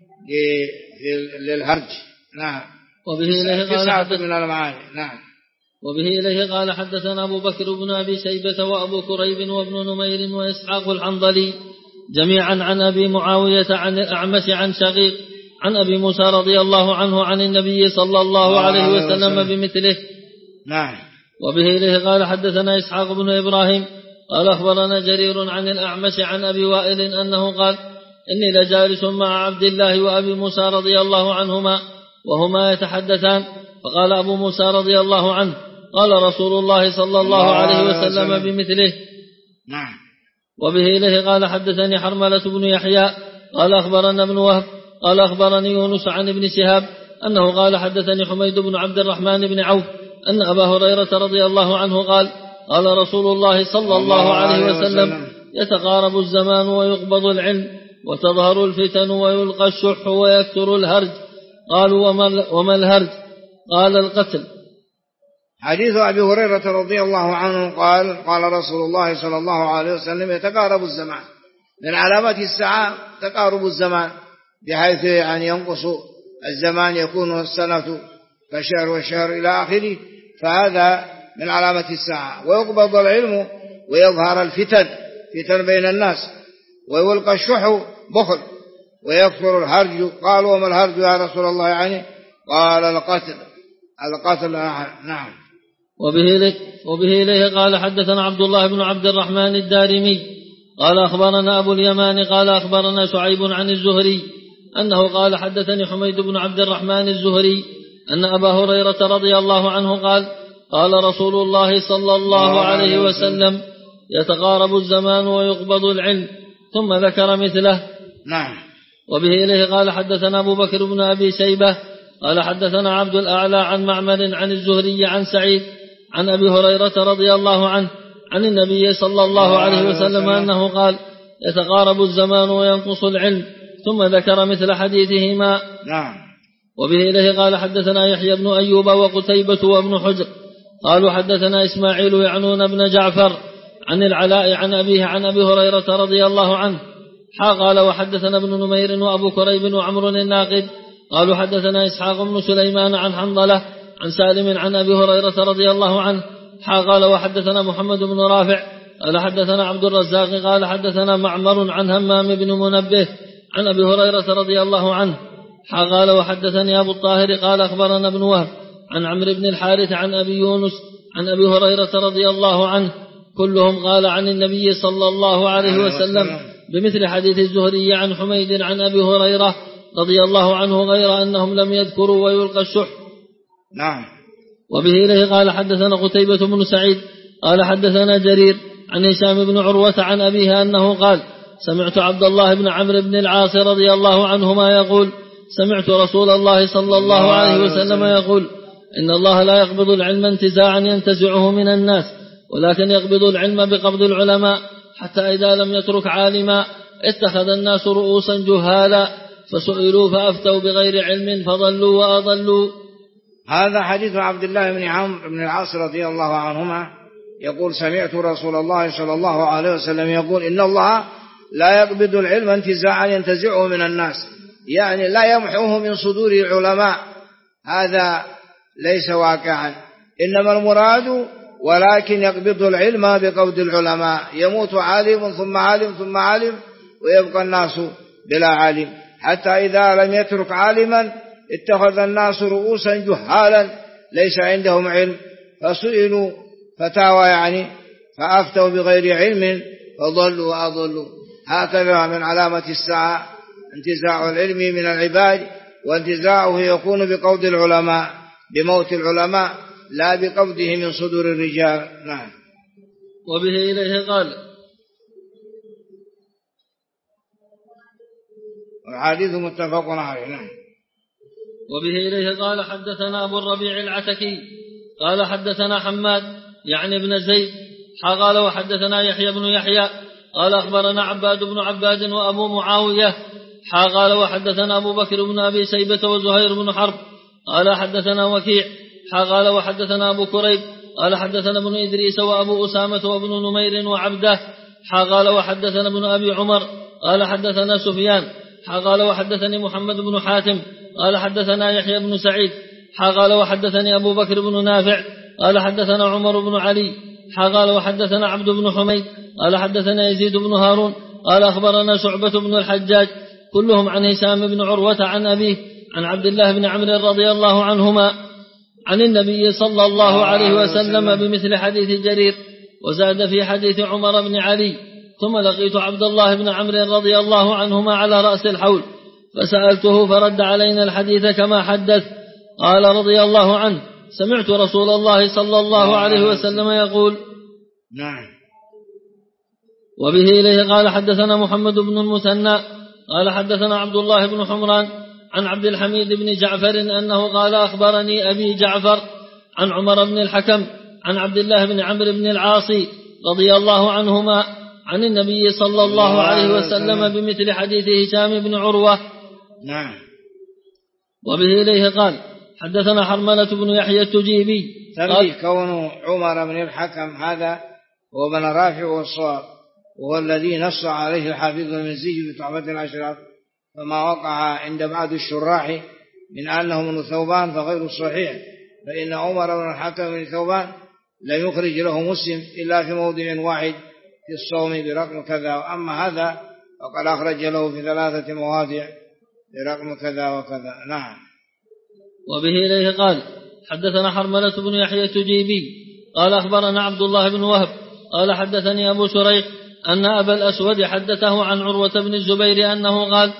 للهرج. نعم وبه إليه قال من المعاني. نعم وبه إليه قال حدثنا أبو بكر بن أبي شيبة وأبو كريب وابن نمير وإسحاق الحنظلي جميعا عن أبي معاوية عن الأعمش عن شقيق عن أبي موسى رضي الله عنه عن النبي صلى الله عليه وسلم بمثله. نعم وبه إليه قال حدثنا إسحاق بن إبراهيم قال أخبرنا جرير عن الأعمش عن أبي وائل أنه قال إني لجالس مع عبد الله وأبي موسى رضي الله عنهما وهما يتحدثان فقال أبو موسى رضي الله عنه قال رسول الله صلى الله عليه وسلم بمثله. نعم وبه إليه قال حدثني حرملة بن يحيى قال أخبرنا ابن وهب قال أخبرني يونس عن ابن شهاب أنه قال حدثني حميد بن عبد الرحمن بن عوف أن أبا هريرة رضي الله عنه قال رسول الله صلى الله عليه وسلم يتقارب الزمان ويقبض العلم وتظهر الفتن ويلقى الشح ويكثر الهرج. قالوا وما الهرج؟ قال القتل. حديث أبي هريرة رضي الله عنه قال رسول الله صلى الله عليه وسلم يتقارب الزمان. من علامات الساعة تقارب الزمان بحيث يعني ينقص الزمان يكون السنة كشهر والشهر إلى آخره. فهذا من علامة الساعة. ويقبض العلم ويظهر الفتن بين الناس ويلقى الشح بخل ويكثر الهرج. قالوا وما الهرج يا رسول الله يعني؟ قال القتل. نعم وبه إليه قال حدثنا عبد الله بن عبد الرحمن الدارمي قال أخبرنا أبو اليمان قال أخبرنا شعيب عن الزهري أنه قال حدثني حميد بن عبد الرحمن الزهري أن أبا هريرة رضي الله عنه قال قال رسول الله صلى الله عليه وسلم يتقارب الزمان ويقبض العلم، ثم ذكر مثله. نعم. وبه إليه قال حدثنا أبو بكر بن أبي شيبة قال حدثنا عبد الأعلى عن معمر عن الزهري عن سعيد عن أبي هريرة رضي الله عنه عن النبي صلى الله عليه وسلم أنه قال يتقارب الزمان وينقص العلم، ثم ذكر مثل حديثهما. نعم. وبه إليه قال حدثنا يحيى بن أيوب وقتيبة وابن حجر قالوا حدثنا إسماعيل يعنون بن جعفر عن العلاء عن أبيه عن أبي هريرة رضي الله عنه قال وحدثنا ابن نمير وأبو كريب وعمر الناقد قالوا حدثنا إسحاق بن سليمان عن حنظلة عن سالم عن أبي هريرة رضي الله عنه قال وحدثنا محمد بن رافع قال حدثنا عبد الرزاق قال حدثنا معمر عن همام بن منبه عن أبي هريرة رضي الله عنه قال وحدثني أبو الطاهر قال أخبرنا ابن وهب عن عمرو بن الحارث عن أبي يونس عن أبي هريرة رضي الله عنه كلهم قال عن النبي صلى الله عليه وسلم بمثل حديث الزهري عن حميد عن أبي هريرة رضي الله عنه غير أنهم لم يذكروا ويلقى الشح. نعم. وبه إليه قال حدثنا قتيبة بن سعيد قال حدثنا جرير عن هشام بن عروة عن أبيه أنه قال سمعت عبد الله بن عمرو بن العاص رضي الله عنهما يقول سمعت رسول الله صلى الله عليه وسلم يقول إن الله لا يقبض العلم انتزاعا ينتزعه من الناس، ولكن يقبض العلم بقبض العلماء، حتى إذا لم يترك عالما اتخذ الناس رؤوسا جهالا فسئلوا فأفتوا بغير علم فضلوا وأضلوا. هذا حديث عبد الله بن عمرو بن العاص رضي الله عنهما يقول سمعت رسول الله صلى الله عليه وسلم يقول إن الله لا يقبض العلم انتزاعا ينتزعه من الناس، يعني لا يمحوه من صدور العلماء، هذا ليس واقعا، إنما المراد ولكن يقبض العلم بقبض العلماء، يموت عالم ثم عالم ثم عالم ويبقى الناس بلا عالم، حتى إذا لم يترك عالما اتخذ الناس رؤوسا جهالا ليس عندهم علم فسئلوا فتاوى يعني فأفتوا بغير علم فضلوا وأضلوا. هكذا من علامة الساعة انتزاع العلم من العباد، وانتزاعه يكون بقبض العلماء بموت العلماء لا بقبضه من صدور الرجال. نعم. وبه إليه قال الحديث متفق عليه. نعم. وبه إليه قال حدثنا أبو الربيع العتكي قال حدثنا حماد يعني ابن زيد قال وحدثنا يحيى بن يحيى قال أخبرنا عباد بن عباد وأبو معاوية قال وحدثنا أبو بكر بن أبي شيبة وزهير بن حرب قال حدثنا وكيع قال وحدثنا أبو كريب قال حدثنا ابن إدريس وأبو أسامة وابن نمير وعبده قال وحدثنا ابن أبي عمر قال حدثنا سفيان قال وحدثني محمد بن حاتم قال حدثنا يحيى بن سعيد قال وحدثني أبو بكر بن نافع قال حدثنا عمر بن علي قال وحدثنا عبد بن حميد قال حدثنا يزيد بن هارون قال أخبرنا شعبة بن الحجاج كلهم عن هشام بن عروة عن أبيه عن عبد الله بن عمرو رضي الله عنهما عن النبي صلى الله عليه وسلم بمثل حديث جرير، وزاد في حديث عمر بن علي ثم لقيت عبد الله بن عمرو رضي الله عنهما على رأس الحول فسألته فرد علينا الحديث كما حدث. قال رضي الله عنه سمعت رسول الله صلى الله عليه وسلم يقول. نعم. وبه إليه قال حدثنا محمد بن المثنى قال حدثنا عبد الله بن حمران عن عبد الحميد بن جعفر أنه قال أخبرني أبي جعفر عن عمر بن الحكم عن عبد الله بن عمرو بن العاص رضي الله عنهما عن النبي صلى الله عليه وسلم بمثل حديث هشام بن عروة. نعم. وبه إليه قال حدثنا حرملة بن يحيى التجيبي قال كون عمر بن الحكم هذا هو بن رافع والصواب، وهو الذي نص عليه الحافظ المزي في تحفة الأشراف، فما وقع عند بعض الشراح من أنه من ثوبان فغير صحيح، فإن عمر بن الحكم من ثوبان لم يخرج له مسلم إلا في موضع واحد في الصوم برقم كذا، وأما هذا فقد أخرج له في 3 مواضع برقم كذا وكذا. نعم. وبه إليه قال حدثنا حرملة بن يحيى التجيبي قال أخبرنا عبد الله بن وهب قال حدثني أبو شريح أن أبا الأسود حدثه عن عروة بن الزبير أنه قال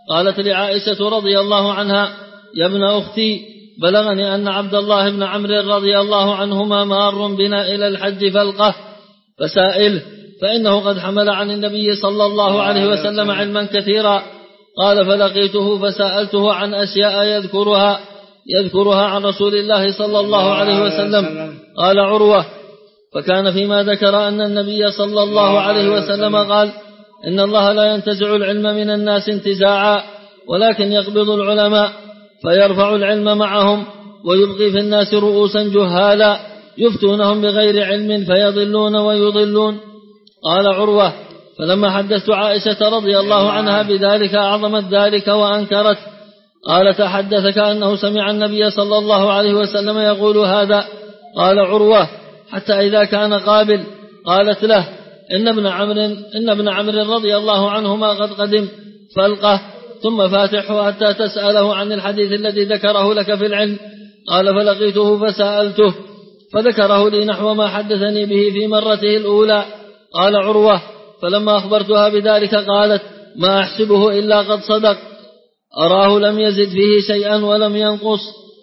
قالت لعائشة رضي الله عنها: يا ابن أختي، بلغني أن عبد الله بن عمرو رضي الله عنهما مار بنا إلى الحج فلقه فسائله، فإنه قد حمل عن النبي صلى الله عليه وسلم علما كثيرا. قال: فلقيته فسألته عن أشياء يذكرها عن رسول الله صلى الله عليه وسلم. قال عروة: فكان فيما ذكر أن النبي صلى الله عليه وسلم قال: إن الله لا ينتزع العلم من الناس انتزاعا، ولكن يقبض العلماء فيرفع العلم معهم، ويبقي في الناس رؤوسا جهالا يفتونهم بغير علم فيضلون ويضلون. قال عروة: فلما حدثت عائشة رضي الله عنها بذلك أعظمت ذلك وأنكرت. قالت: أحدثك أنه سمع النبي صلى الله عليه وسلم يقول هذا؟ قال عروة: حتى إذا كان قابل قالت له: إن ابن عمرو رضي الله عنهما قد قدم فالقه ثم فاتحه حتى تسأله عن الحديث الذي ذكره لك في العلم. قال: فلقيته فسألته فذكره لي نحو ما حدثني به في مرته الأولى. قال عروة: فلما أخبرتها بذلك قالت: ما أحسبه إلا قد صدق، أراه لم يزد فيه شيئا ولم ينقص.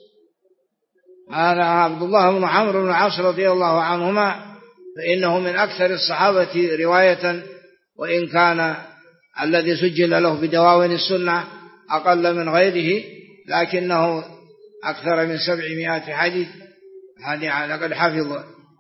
هذا عبد الله بن عمرو بن العاص رضي الله عنهما، فإنه من أكثر الصحابة رواية، وإن كان الذي سجل له بدواوين السنة أقل من غيره، لكنه أكثر من 700 حديث لقد حفظ.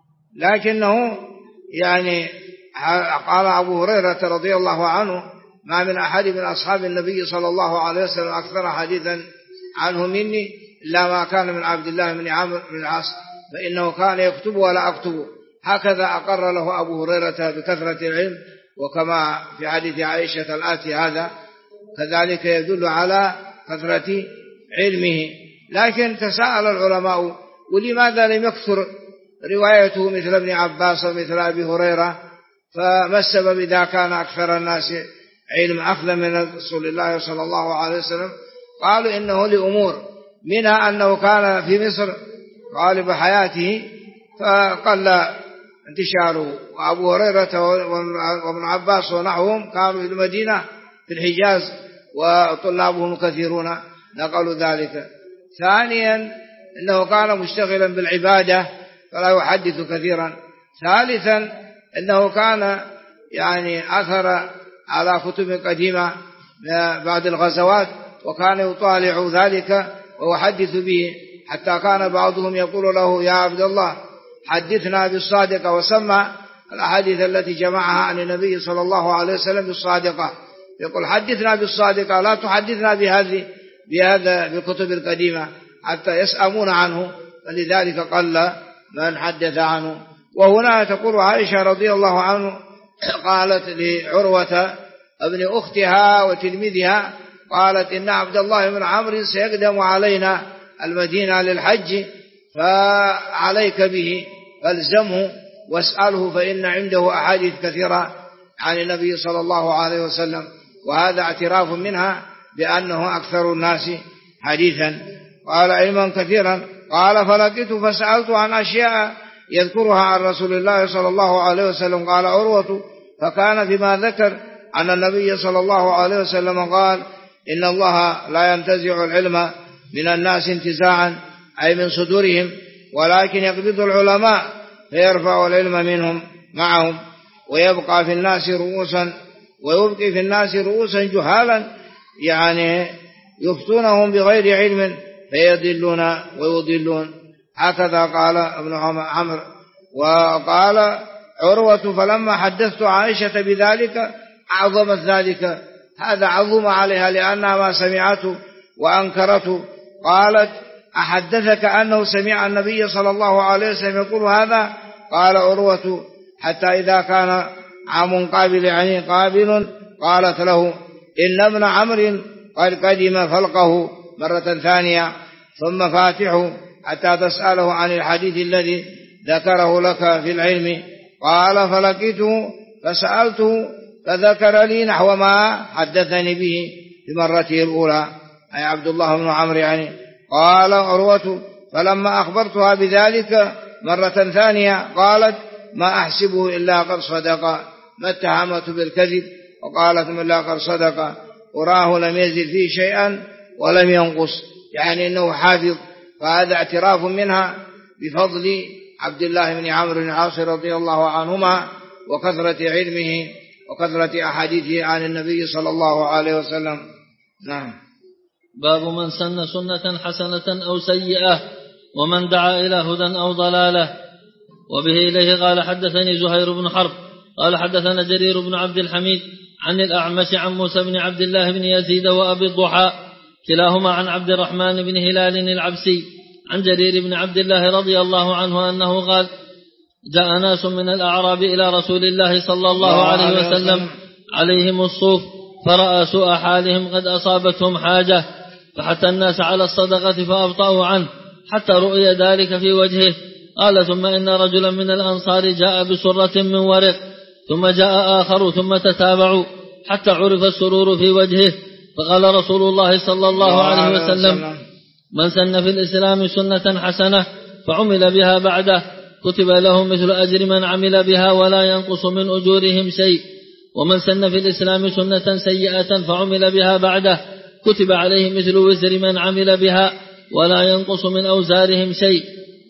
لكنه يعني قال أبو هريرة رضي الله عنه: ما من أحد من أصحاب النبي صلى الله عليه وسلم أكثر حديثا عنه مني إلا ما كان من عبد الله بن عمرو بن العاص، فإنه كان يكتب ولا أكتب. هكذا أقر له أبو هريرة بكثرة العلم، وكما في حديث عائشة الآتي هذا كذلك يدل على كثرة علمه. لكن تساءل العلماء: ولماذا لم يكثر روايته مثل ابن عباس ومثل أبي هريرة؟ فما السبب إذا كان أكثر الناس علم أخذ من رسول الله صلى الله عليه وسلم؟ قالوا: إنه لأمور، منها أنه كان في مصر غالب حياته فقل انتشاره، وأبو هريرة وابن عباس ونحوهم كانوا في المدينة في الحجاز وطلابهم كثيرون نقلوا ذلك. ثانيا إنه كان مشتغلا بالعبادة فلا يحدث كثيرا. ثالثا إنه كان يعني أثر على كتب قديمة بعد الغزوات، وكان يطالع ذلك ويحدث به، حتى كان بعضهم يقول له: يا عبد الله حدثنا بالصادقة، وسمى الأحاديث التي جمعها عن النبي صلى الله عليه وسلم بالصادقة، يقول: حدثنا بالصادقة، لا تحدثنا بهذا بالكتب القديمة، حتى يسأمون عنه، فلذلك قل من حدث عنه. وهنا تقول عائشة رضي الله عنه قالت لعروة ابن أختها وتلميذها، قالت: إن عبد الله بن عمرو سيقدم علينا المدينة للحج، فعليك به فالزمه واسأله، فإن عنده أحاديث كثيرة عن النبي صلى الله عليه وسلم. وهذا اعتراف منها بأنه أكثر الناس حديثا. قال: علما كثيرا. قال: فلقيت فسألت عن أشياء يذكرها عن رسول الله صلى الله عليه وسلم. قال عروة: فكان فيما ذكر أن النبي صلى الله عليه وسلم قال: إن الله لا ينتزع العلم من الناس انتزاعا، أي من صدورهم، ولكن يقبض العلماء فيرفع العلم منهم معهم، ويبقي في الناس رؤوسا جهالا، يعني يفتونهم بغير علم فيضلون ويضلون. هكذا قال ابن عمرو. وقال عروة: فلما حدثت عائشة بذلك أعظمت ذلك. هذا عظم عليها لأنها ما سمعته وأنكرته. قالت: أحدثك أنه سمع النبي صلى الله عليه وسلم يقول هذا؟ قال عروة: حتى إذا كان عام قابل، يعني قابل، قالت له: إن ابن عمرو قد قدم فلقه مرة ثانية ثم فاتحه حتى تسأله عن الحديث الذي ذكره لك في العلم. قال: فلقيته فسألته فذكر لي نحو ما حدثني به في مرته الأولى، أي عبد الله بن عمرو يعني. قال عروة: فلما أخبرتها بذلك مرة ثانية قالت: ما أحسبه إلا قد صدق، ما اتهمته بالكذب، وقالت: إلا قد صدق. وراه لم يزد فيه شيئا ولم ينقص، يعني أنه حافظ. فهذا اعتراف منها بفضل عبد الله بن عمرو بن العاص رضي الله عنهما وكثرة علمه وكثرة أحاديثه عن النبي صلى الله عليه وسلم. نعم. باب من سن سنة حسنة أو سيئة ومن دعا إلى هدى أو ضلالة. وبه إليه قال حدثني زهير بن حرب قال حدثنا جرير بن عبد الحميد عن الأعمش عن موسى بن عبد الله بن يزيد وأبي الضحى كلاهما عن عبد الرحمن بن هلال العبسي عن جرير بن عبد الله رضي الله عنه أنه قال جاء ناس من الأعراب إلى رسول الله صلى الله عليه وسلم عليهم الصوف فرأى سوء حالهم قد أصابتهم حاجة فحث الناس على الصدقة فأبطأوا عنه حتى رؤي ذلك في وجهه. قال ثم إن رجلا من الأنصار جاء بسرة من ورق ثم جاء آخر ثم تتابعوا حتى عرف السرور في وجهه. فقال رسول الله صلى الله عليه وسلم من سن في الإسلام سنة حسنة فعمل بها بعده كتب له مثل أجر من عمل بها ولا ينقص من أجورهم شيء، ومن سن في الإسلام سنة سيئة فعمل بها بعده كتب عليه مثل وزر من عمل بها ولا ينقص من أوزارهم شيء.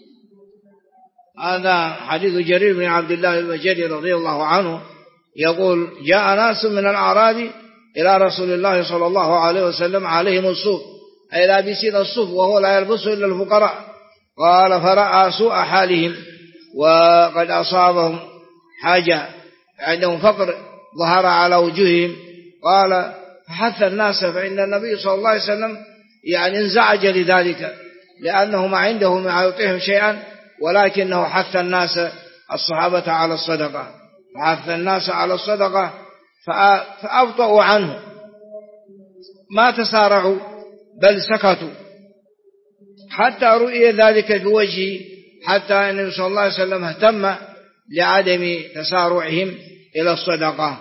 هذا حديث جرير بن عبد الله البجلي رضي الله عنه يقول جاء ناس من الأعراب إلى رسول الله صلى الله عليه وسلم عليهم الصوف، أي لابسين الصوف وهو لا يلبسه إلا الفقراء. قال فرأى سوء حالهم وقد أصابهم حاجة، عندهم فقر ظهر على وجوههم. قال فحث الناس، فإن النبي صلى الله عليه وسلم يعني انزعج لذلك لأنه ما عنده ما يعطيهم شيئا، ولكنه حث الناس الصحابة على الصدقة، فحث الناس على الصدقة فأبطأوا عنه، ما تسارعوا بل سكتوا حتى رؤي ذلك في وجهه، حتى أن النبي صلى الله عليه وسلم اهتم لعدم تسارعهم إلى الصدقة.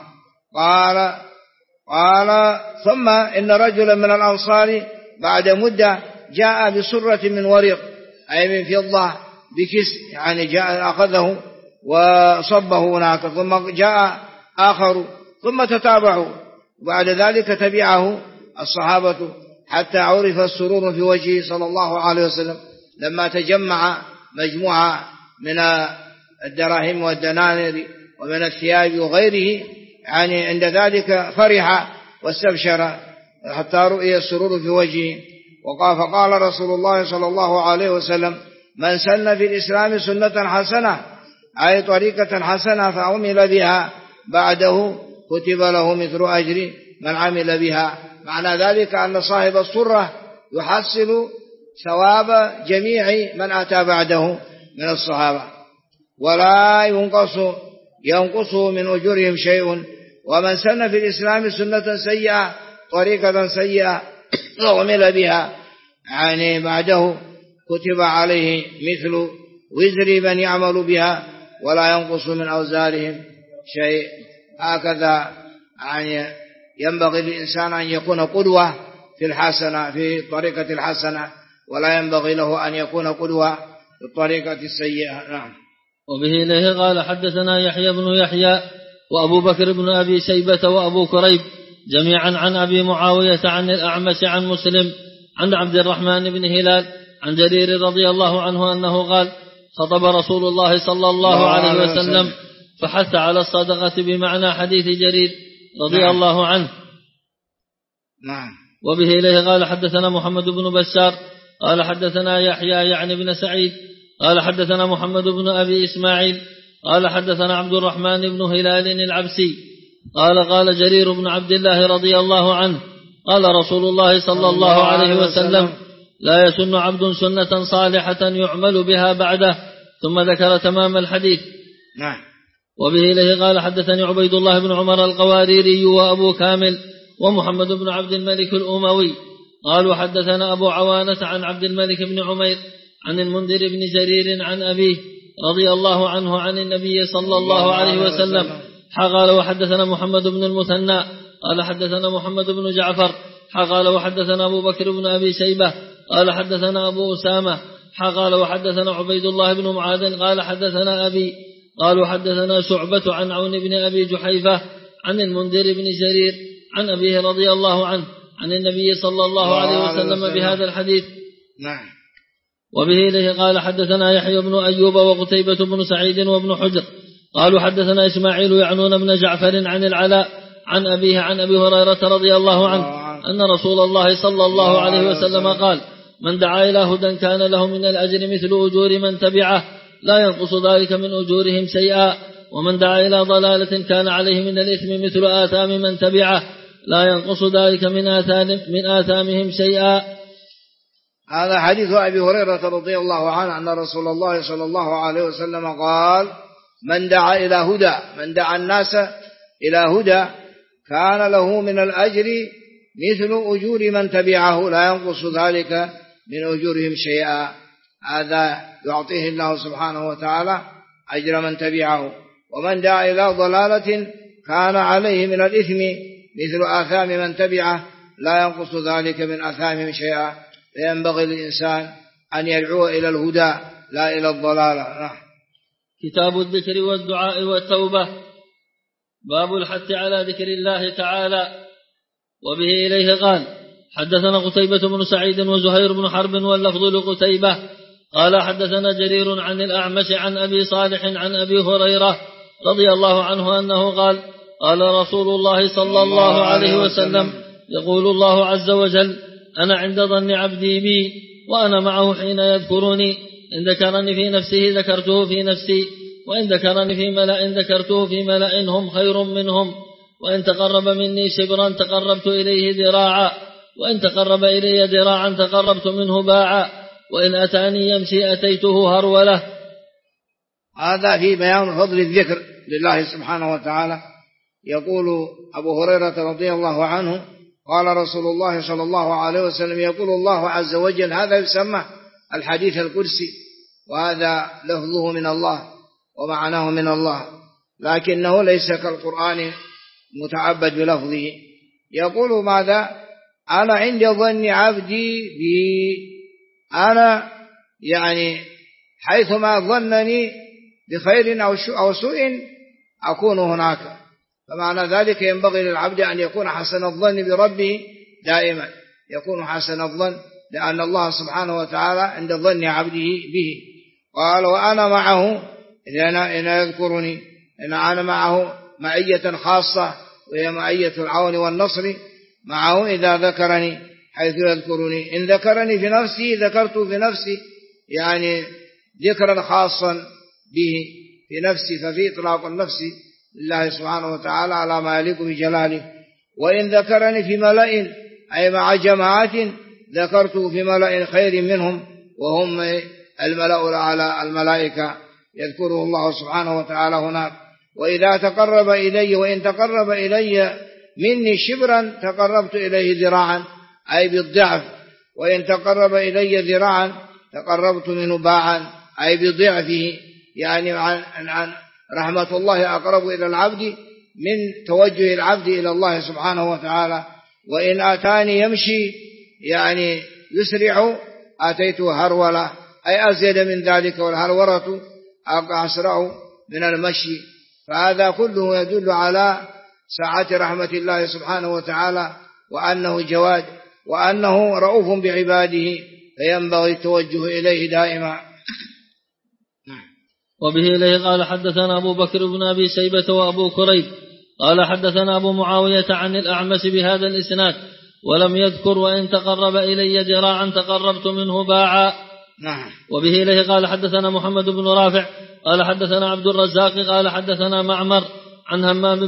قال ثم إن رجلا من الأنصار بعد مدة جاء بسرة من ورق، أي من فضة بكس، يعني جاء أخذه وصبه هناك، ثم جاء آخر ثم تتابعوا، بعد ذلك تبعه الصحابة حتى عرف السرور في وجهه صلى الله عليه وسلم لما تجمع مجموعة من الدراهم والدنانير ومن الثياب وغيره، يعني عند ذلك فرح واستبشر حتى رؤي السرور في وجهه. فقال رسول الله صلى الله عليه وسلم من سن في الإسلام سنة حسنة، أي طريقة حسنة فعمل بها بعده كتب له مثل أجر من عمل بها. معنى ذلك أن صاحب السرة يحصل ثواب جميع من أتى بعده من الصحابة ولا ينقصه من أجورهم شيء. ومن سن في الإسلام سنة سيئة طريقة سيئة وعمل بها يعني بعده كتب عليه مثل وزر من يعمل بها ولا ينقص من أوزارهم شيء. هكذا يعني ينبغي للإنسان أن يكون قدوة في الحسنة في طريقة الحسنة، ولا ينبغي له أن يكون قدوة في الطريقة السيئة. نعم. وبه إليه قال حدثنا يحيى بن يحيى وأبو بكر بن أبي شيبة وأبو كريب جميعا عن أبي معاوية عن الأعمش عن مسلم عن عبد الرحمن بن هلال عن جرير رضي الله عنه أنه قال خطب رسول الله صلى الله عليه وسلم فحث على الصدقة بمعنى حديث جرير رضي الله عنه. نعم. وبه إليه قال حدثنا محمد بن بشار قال حدثنا يحيى يعني بن سعيد قال حدثنا محمد بن أبي إسماعيل قال حدثنا عبد الرحمن بن هلال العبسي قال جرير بن عبد الله رضي الله عنه قال رسول الله صلى الله عليه وسلم لا يسن عبد سنة صالحة يعمل بها بعده، ثم ذكر تمام الحديث. نعم. وبه إليه قال حدثني عبيد الله بن عمر القواريري وأبو كامل ومحمد بن عبد الملك الأموي قالوا حدثنا أبو عوانة عن عبد الملك بن عمير عن المنذر بن جرير عن أبيه رضي الله عنه عن النبي صلى الله عليه وسلم قال وحدثنا محمد بن المثنى قال حدثنا محمد بن جعفر قال وحدثنا أبو بكر بن أبي شيبة قال حدثنا أبو أسامة قال وحدثنا عبيد الله بن معاذ قال حدثنا أبي قالوا حدثنا شعبة عن عون بن أبي جحيفة عن المنذر بن جرير عن أبيه رضي الله عنه عن النبي صلى الله عليه وسلم بهذا الحديث. نعم. وبه إليه قال حدثنا يحيى بن أيوب وقتيبة بن سعيد وابن حجر قالوا حدثنا إسماعيل يعنون بن جعفر عن العلاء عن أبيه عن أبي هريرة رضي الله عنه أن رسول الله صلى الله عليه وسلم قال من دعا إلى هدى كان له من الأجر مثل أجور من تبعه لا ينقص ذلك من أجورهم شيئا ومن دعا إلى ضلالة كان عليه من الإثم مثل آثام من تبعه لا ينقص ذلك من آثامهم شيئا. هذا حديث أبي هريرة رضي الله عنه أن رسول الله صلى الله عليه وسلم قال من دعا إلى هدى من دعا الناس إلى هدى كان له من الأجر مثل أجور من تبعه لا ينقص ذلك من أجورهم شيئا. هذا يعطيه الله سبحانه وتعالى أجر من تبعه. ومن دعا إلى ضلالة كان عليه من الإثم مثل آثام من تبعه لا ينقص ذلك من آثامهم شيئا. فينبغي للإنسان أن يدعو إلى الهدى لا إلى الضلالة. كتاب الذكر والدعاء والتوبة. باب الحث على ذكر الله تعالى. وبه إليه قال حدثنا قتيبة بن سعيد وزهير بن حرب واللفظ لقتيبة قال حدثنا جرير عن الأعمش عن أبي صالح عن أبي هريرة رضي الله عنه أنه قال قال رسول الله صلى الله عليه وسلم يقول الله عز وجل أنا عند ظن عبدي بي وأنا معه حين يذكرني إن ذكرني في نفسه ذكرته في نفسي وإن ذكرني في ملأ ذكرته في ملأ هم خير منهم وإن تقرب مني شبرا تقربت إليه ذراعا وإن تقرب إلي ذراعا تقربت منه باعا وإن أتاني يمشي أتيته هرولة. هذا في بيان فضل الذكر لله سبحانه وتعالى. يقول أبو هريرة رضي الله عنه قال رسول الله صلى الله عليه وسلم يقول الله عز وجل هذا يسمى الحديث القدسي وهذا لفظه من الله ومعناه من الله لكنه ليس كالقرآن متعبد بلفظه. يقول ماذا أنا عند ظن عبدي بي أنا يعني حيثما ظنني بخير أو سوء أكون هناك. فمعنى ذلك ينبغي للعبد أن يكون حسن الظن بربه دائما يكون حسن الظن لأن الله سبحانه وتعالى عند ظن عبده به. قال وأنا معه إذا يذكرني إن أنا معه معية خاصة وهي معية العون والنصر معه إذا ذكرني حيث يذكرني. إن ذكرني في نفسي ذكرته في نفسي يعني ذكرا خاصا به في نفسي ففي إطلاق النفس لله سبحانه وتعالى على ما يليق بجلاله. وإن ذكرني في ملأ أي مع جماعات ذكرته في ملأ خير منهم وهم الملأ على الملائكة يذكره الله سبحانه وتعالى هناك. وإذا تقرب إلي وإن تقرب إلي مني شبرا تقربت إليه ذراعا أي بالضعف وإن تقرب إلي ذراعا تقربت منه باعا أي بضعفه يعني عن رحمة الله أقرب إلى العبد من توجه العبد إلى الله سبحانه وتعالى. وإن أتاني يمشي يعني يسرع أتيته هرولة أي أزيد من ذلك والهرولة أسرع من المشي. فهذا كله يدل على سعة رحمة الله سبحانه وتعالى وأنه جواد وأنه رؤوف بعباده فينبغي التوجه إليه دائما. وبه إليه قال حدثنا أبو بكر بن أبي شيبة وأبو كريب قال حدثنا أبو معاوية عن الأعمش بهذا الإسناد ولم يذكر وإن تقرب إلي ذراعا تقربت منه باعا. وبه إليه قال حدثنا محمد بن رافع قال حدثنا عبد الرزاق قال حدثنا معمر عن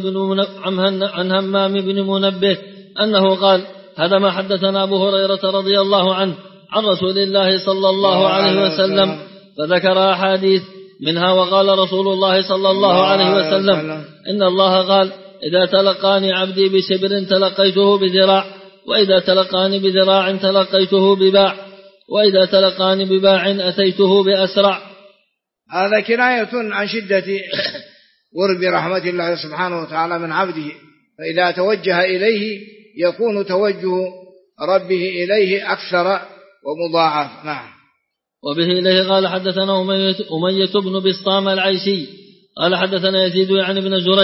همام بن منبه أنه قال هذا ما حدثنا أبو هريرة رضي الله عنه عن رسول الله صلى الله عليه وسلم فذكر أحاديث منها وقال رسول الله صلى الله عليه وسلم إن الله قال إذا تلقاني عبدي بشبر تلقيته بذراع وإذا تلقاني بذراع تلقيته بباع وإذا تلقاني بباع أتيته بأسرع. هذا كناية عن شدة قرب رحمة الله سبحانه وتعالى من عبده فإذا توجه إليه يكون توجه ربه إليه أكثر ومضاعف. وبه إليه قال حدثنا أمية بن بسطام العيشي قال حدثنا يزيد يعني بن زريع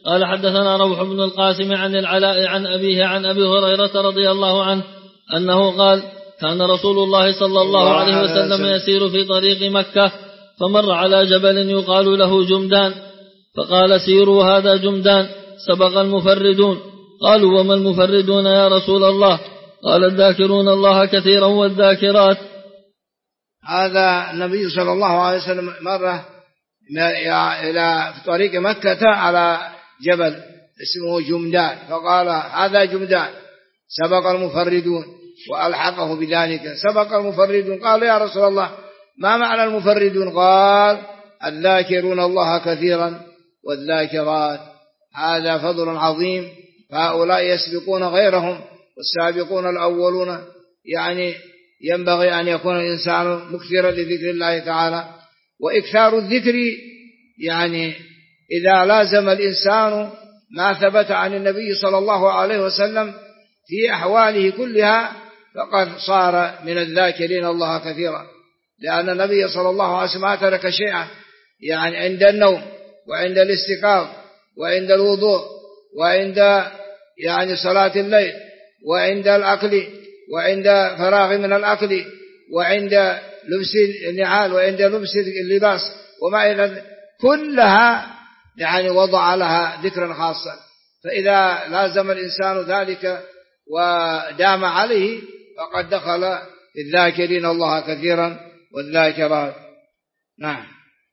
قال حدثنا روح بن القاسم عن العلاء عن أبيه عن أبي هريرة رضي الله عنه أنه قال كان رسول الله صلى الله عليه وسلم يسير في طريق مكة فمر على جبل يقال له جمدان فقال سيروا هذا جمدان سبق المفردون. قالوا وما المفردون يا رسول الله؟ قال الذاكرون الله كثيرا والذاكرات. هذا النبي صلى الله عليه وسلم مر إلى طريق مكة على جبل اسمه جمدان فقال هذا جمدان سبق المفردون وألحقه بذلك سبق المفردون. قال يا رسول الله ما معنى المفردون؟ قال الذاكرون الله كثيرا والذاكرات. هذا فضل عظيم فهؤلاء يسبقون غيرهم والسابقون الأولون. يعني ينبغي أن يكون الإنسان مكثرا لذكر الله تعالى وإكثار الذكر. يعني إذا لازم الإنسان ما ثبت عن النبي صلى الله عليه وسلم في أحواله كلها فقد صار من الذاكرين الله كثيرا. لأن النبي صلى الله عليه وسلم ما ترك شيئا يعني عند النوم وعند الاستيقاظ وعند الوضوء وعند يعني صلاة الليل وعند الأكل وعند فراغ من الأكل وعند لبس النعال وعند لبس اللباس وما إلى كلها يعني وضع لها ذكرا خاصا. فإذا لازم الإنسان ذلك ودام عليه فقد دخل في الذاكرين الله كثيرا والذاكرات. نعم.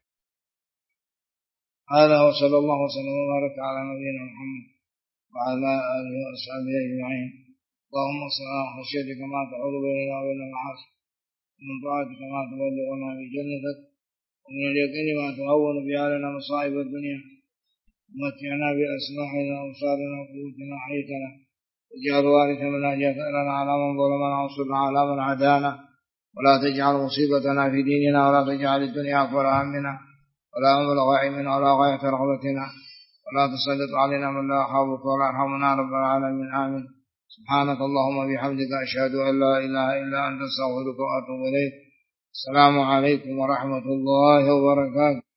هذا وصلى الله وسلم وبارك على نبينا محمد وعلى آله وأصحابه أجمعين. اللهم صل على خشيتك ما تحول بيننا وبين المعاصي ومن طاعتك ما تبلغنا بجنتك ومن اليقين ما تهون به علينا مصائب الدنيا ومتعنا بأسماعنا وأبصارنا وقوتنا حيتنا واجعل وارث منا جثارنا على من ظلمنا وانصرنا على من عادانا ولا تجعل مصيبتنا في ديننا ولا تجعل الدنيا أكبر همنا ولا مبلغ علمنا ولا غاية رغبتنا ولا تسلط علينا من لا يخافك ولا يرحمنا رب العالمين. آمين. سبحانك اللهم وبحمدك أشهد أن لا إله إلا أنت أستغفرك وأتوب إليك. السلام عليكم ورحمة الله وبركاته.